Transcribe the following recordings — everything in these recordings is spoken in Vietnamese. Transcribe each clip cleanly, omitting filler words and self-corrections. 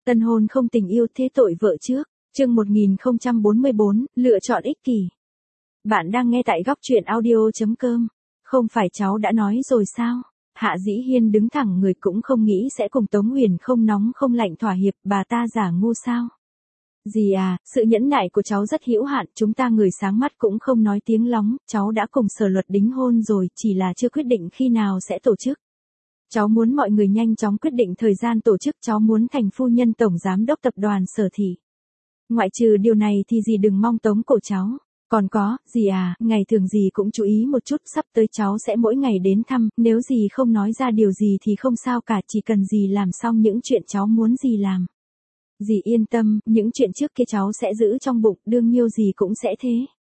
Tân hôn không tình yêu thế tội vợ trước. Chương 1044, lựa chọn ích kỷ. Bạn đang nghe tại góc truyện audio.com. Không phải cháu đã nói rồi sao? Hạ Dĩ Hiên đứng thẳng người cũng không nghĩ sẽ cùng Tống Huyền không nóng không lạnh thỏa hiệp, bà ta giả ngu sao? Dì à, sự nhẫn nại của cháu rất hữu hạn, chúng ta người sáng mắt cũng không nói tiếng lóng, cháu đã cùng Sở Luật đính hôn rồi, chỉ là chưa quyết định khi nào sẽ tổ chức. Cháu muốn mọi người nhanh chóng quyết định thời gian tổ chức, cháu muốn thành phu nhân tổng giám đốc tập đoàn Sở Thị. Ngoại trừ điều này thì dì đừng mong tống cổ cháu. Còn có, dì à, ngày thường dì cũng chú ý một chút, sắp tới cháu sẽ mỗi ngày đến thăm, nếu dì không nói ra điều gì thì không sao cả, chỉ cần dì làm xong những chuyện cháu muốn dì làm. Dì yên tâm, những chuyện trước kia cháu sẽ giữ trong bụng, đương nhiêu dì cũng sẽ thế.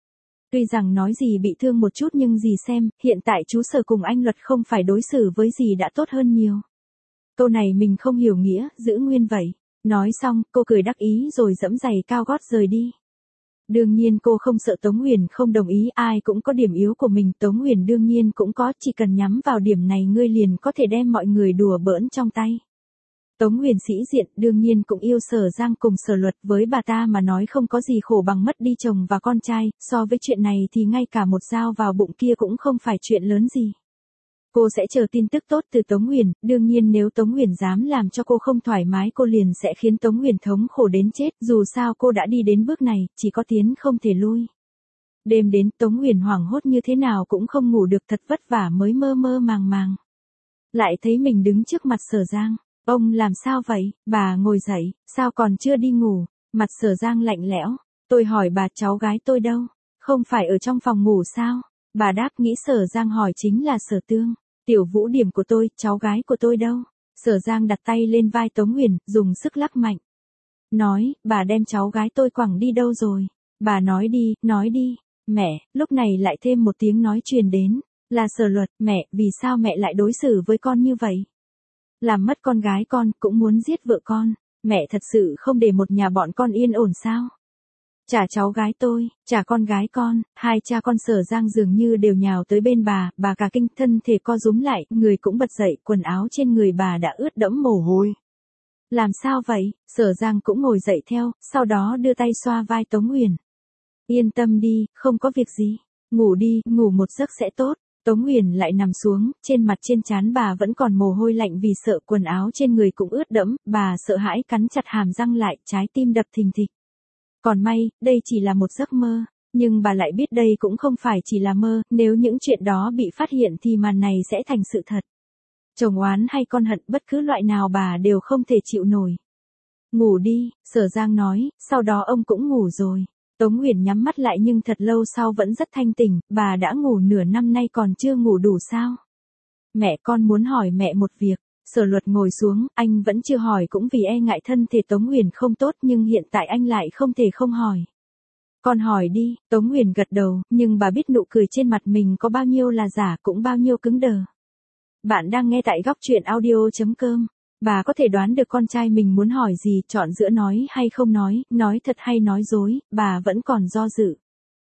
Tuy rằng nói dì bị thương một chút nhưng dì xem, hiện tại chú Sở cùng anh Luật không phải đối xử với dì đã tốt hơn nhiều. Câu này mình không hiểu nghĩa, giữ nguyên vậy. Nói xong, cô cười đắc ý rồi giẫm giày cao gót rời đi. Đương nhiên cô không sợ Tống Huyền không đồng ý, ai cũng có điểm yếu của mình, Tống Huyền đương nhiên cũng có, chỉ cần nhắm vào điểm này ngươi liền có thể đem mọi người đùa bỡn trong tay. Tống Huyền sĩ diện đương nhiên cũng yêu Sở Giang cùng Sở Luật, với bà ta mà nói không có gì khổ bằng mất đi chồng và con trai, so với chuyện này thì ngay cả một dao vào bụng kia cũng không phải chuyện lớn gì. Cô sẽ chờ tin tức tốt từ Tống Huyền, đương nhiên nếu Tống Huyền dám làm cho cô không thoải mái cô liền sẽ khiến Tống Huyền thống khổ đến chết, dù sao cô đã đi đến bước này, chỉ có tiến không thể lui. Đêm đến Tống Huyền hoảng hốt như thế nào cũng không ngủ được, thật vất vả mới mơ mơ màng màng. Lại thấy mình đứng trước mặt Sở Giang, ông làm sao vậy, bà ngồi dậy, sao còn chưa đi ngủ, mặt Sở Giang lạnh lẽo, tôi hỏi bà cháu gái tôi đâu, không phải ở trong phòng ngủ sao, bà đáp nghĩ Sở Giang hỏi chính là Sở Tương. Tiểu Vũ Điểm của tôi, cháu gái của tôi đâu? Sở Giang đặt tay lên vai Tống Huyền, dùng sức lắc mạnh. Nói, bà đem cháu gái tôi quẳng đi đâu rồi? Bà nói đi. Mẹ, lúc này lại thêm một tiếng nói truyền đến. Là Sở Luật, mẹ, vì sao mẹ lại đối xử với con như vậy? Làm mất con gái con, cũng muốn giết vợ con. Mẹ thật sự không để một nhà bọn con yên ổn sao? Trả cháu gái tôi, trả con gái con, hai cha con Sở Giang dường như đều nhào tới bên bà cả kinh, thân thể co rúm lại, người cũng bật dậy, quần áo trên người bà đã ướt đẫm mồ hôi. Làm sao vậy? Sở Giang cũng ngồi dậy theo, sau đó đưa tay xoa vai Tống Huyền. Yên tâm đi, không có việc gì, ngủ đi, ngủ một giấc sẽ tốt. Tống Huyền lại nằm xuống, trên mặt trên trán bà vẫn còn mồ hôi lạnh vì sợ, quần áo trên người cũng ướt đẫm, bà sợ hãi cắn chặt hàm răng lại, trái tim đập thình thịch. Còn may, đây chỉ là một giấc mơ, nhưng bà lại biết đây cũng không phải chỉ là mơ, nếu những chuyện đó bị phát hiện thì màn này sẽ thành sự thật. Chồng oán hay con hận, bất cứ loại nào bà đều không thể chịu nổi. Ngủ đi, Sở Giang nói, sau đó ông cũng ngủ rồi. Tống Huyền nhắm mắt lại nhưng thật lâu sau vẫn rất thanh tỉnh, bà đã ngủ nửa năm nay còn chưa ngủ đủ sao? Mẹ, con muốn hỏi mẹ một việc. Sở Luật ngồi xuống, anh vẫn chưa hỏi cũng vì e ngại thân thể Tống Huyền không tốt, nhưng hiện tại anh lại không thể không hỏi. Con hỏi đi, Tống Huyền gật đầu, nhưng bà biết nụ cười trên mặt mình có bao nhiêu là giả, cũng bao nhiêu cứng đờ. Bạn đang nghe tại góc truyện audio.com. Bà có thể đoán được con trai mình muốn hỏi gì, chọn giữa nói hay không nói thật hay nói dối, bà vẫn còn do dự.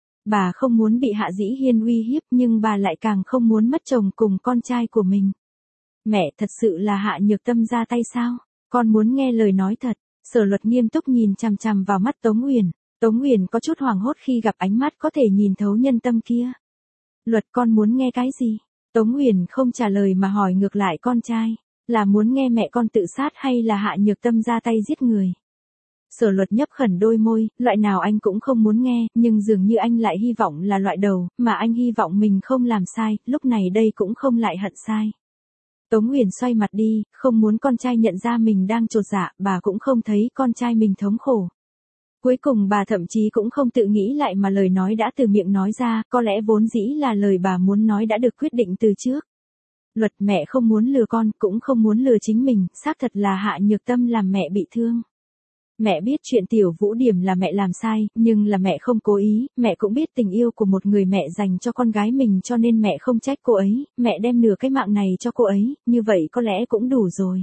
Bà không muốn bị Hạ Dĩ Hiên uy hiếp nhưng bà lại càng không muốn mất chồng cùng con trai của mình. Mẹ, thật sự là Hạ Nhược Tâm ra tay sao? Con muốn nghe lời nói thật. Sở Luật nghiêm túc nhìn chằm chằm vào mắt Tống Huyền. Tống Huyền có chút hoảng hốt khi gặp ánh mắt có thể nhìn thấu nhân tâm kia. Luật, con muốn nghe cái gì? Tống Huyền không trả lời mà hỏi ngược lại con trai. Là muốn nghe mẹ con tự sát hay là Hạ Nhược Tâm ra tay giết người? Sở Luật nhấp khẩn đôi môi, loại nào anh cũng không muốn nghe, nhưng dường như anh lại hy vọng là loại đầu, mà anh hy vọng mình không làm sai, lúc này đây cũng không lại hận sai. Tống Huyền xoay mặt đi, không muốn con trai nhận ra mình đang chột dạ, bà cũng không thấy con trai mình thống khổ. Cuối cùng bà thậm chí cũng không tự nghĩ lại mà lời nói đã từ miệng nói ra, có lẽ vốn dĩ là lời bà muốn nói đã được quyết định từ trước. Luật, mẹ không muốn lừa con, cũng không muốn lừa chính mình, xác thật là Hạ Nhược Tâm làm mẹ bị thương. Mẹ biết chuyện Tiểu Vũ Điểm là mẹ làm sai, nhưng là mẹ không cố ý, mẹ cũng biết tình yêu của một người mẹ dành cho con gái mình cho nên mẹ không trách cô ấy, mẹ đem nửa cái mạng này cho cô ấy, như vậy có lẽ cũng đủ rồi.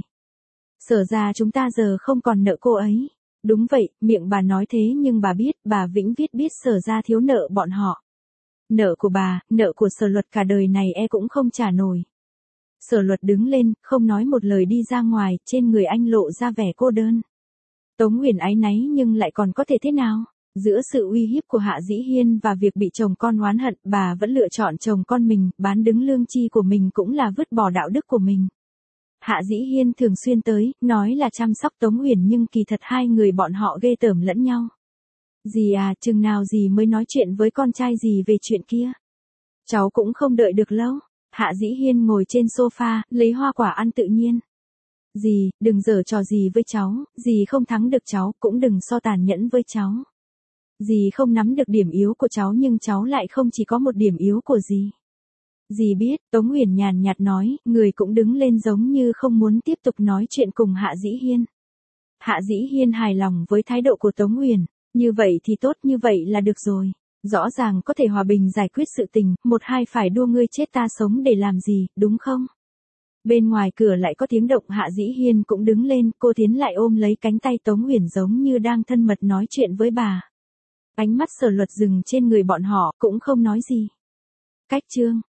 Sở ra chúng ta giờ không còn nợ cô ấy. Đúng vậy, miệng bà nói thế nhưng bà biết, bà vĩnh viết biết Sở ra thiếu nợ bọn họ. Nợ của bà, nợ của Sở Luật cả đời này cũng không trả nổi. Sở Luật đứng lên, không nói một lời đi ra ngoài, trên người anh lộ ra vẻ cô đơn. Tống Nguyền áy náy nhưng lại còn có thể thế nào? Giữa sự uy hiếp của Hạ Dĩ Hiên và việc bị chồng con oán hận, bà vẫn lựa chọn chồng con mình, bán đứng lương tri của mình cũng là vứt bỏ đạo đức của mình. Hạ Dĩ Hiên thường xuyên tới, nói là chăm sóc Tống Nguyền nhưng kỳ thật hai người bọn họ ghê tởm lẫn nhau. Dì à, chừng nào dì mới nói chuyện với con trai dì về chuyện kia? Cháu cũng không đợi được lâu. Hạ Dĩ Hiên ngồi trên sofa, lấy hoa quả ăn tự nhiên. Dì, đừng giở trò gì với cháu, dì không thắng được cháu, cũng đừng so tàn nhẫn với cháu. Dì không nắm được điểm yếu của cháu nhưng cháu lại không chỉ có một điểm yếu của dì. Dì biết, Tống Nguyền nhàn nhạt nói, người cũng đứng lên giống như không muốn tiếp tục nói chuyện cùng Hạ Dĩ Hiên. Hạ Dĩ Hiên hài lòng với thái độ của Tống Nguyền, như vậy thì tốt, như vậy là được rồi. Rõ ràng có thể hòa bình giải quyết sự tình, một hai phải đua ngươi chết ta sống để làm gì, đúng không? Bên ngoài cửa lại có tiếng động, Hạ Dĩ Hiên cũng đứng lên, cô tiến lại ôm lấy cánh tay Tống Nguyền giống như đang thân mật nói chuyện với bà. Ánh mắt Sở Luật dừng trên người bọn họ, cũng không nói gì. Cách chương